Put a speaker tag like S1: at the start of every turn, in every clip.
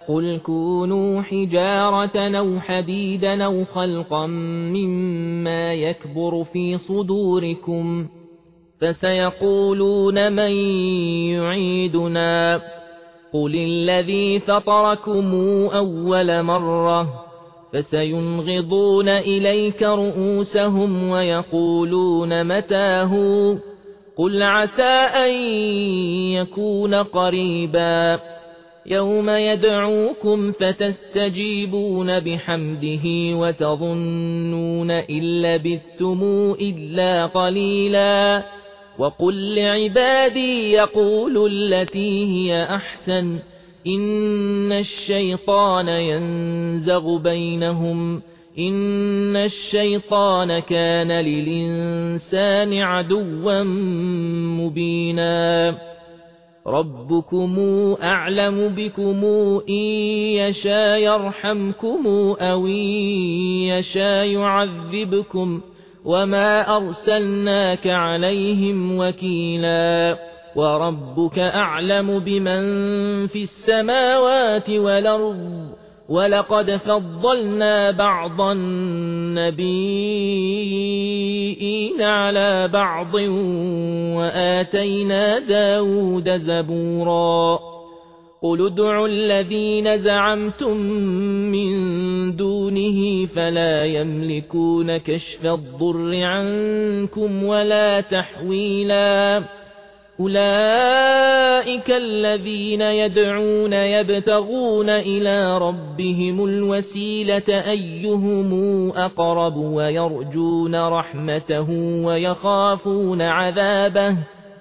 S1: قل كونوا حجارة أو حديدا أو خلقا مما يكبر في صدوركم فسيقولون من يعيدنا قل الذي فطركم أول مرة فسينغضون إليك رؤوسهم ويقولون متاه قل عسى أن يكون قريبا يوم يدعوكم فتستجيبون بحمده وتظنون إن لبثتم إلا قليلا وقل لعبادي يقولوا التي هي أحسن إن الشيطان ينزغ بينهم إن الشيطان كان للإنسان عدوا مبينا ربكم أعلم بكم إن يشاء يرحمكم أو إن يشاء يعذبكم وما أرسلناك عليهم وكيلا وربك أعلم بمن في السماوات والأرض ولقد فضلنا بعض النبيين على بعض وآتينا داود زبورا قل ادعوا الذين زعمتم من دونه فلا يملكون كشف الضر عنكم ولا تحويلا أولئك الذين يدعون يبتغون إلى ربهم الوسيلة أيهم أقرب ويرجون رحمته ويخافون عذابه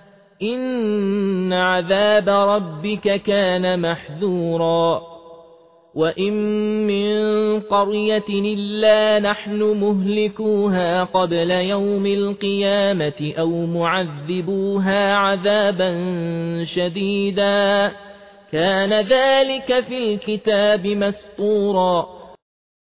S1: إن عذاب ربك كان محذورا وإن من قرية إلا نحن مهلكوها قبل يوم القيامة أو معذبوها عذابا شديدا كان ذلك في الكتاب مسطورا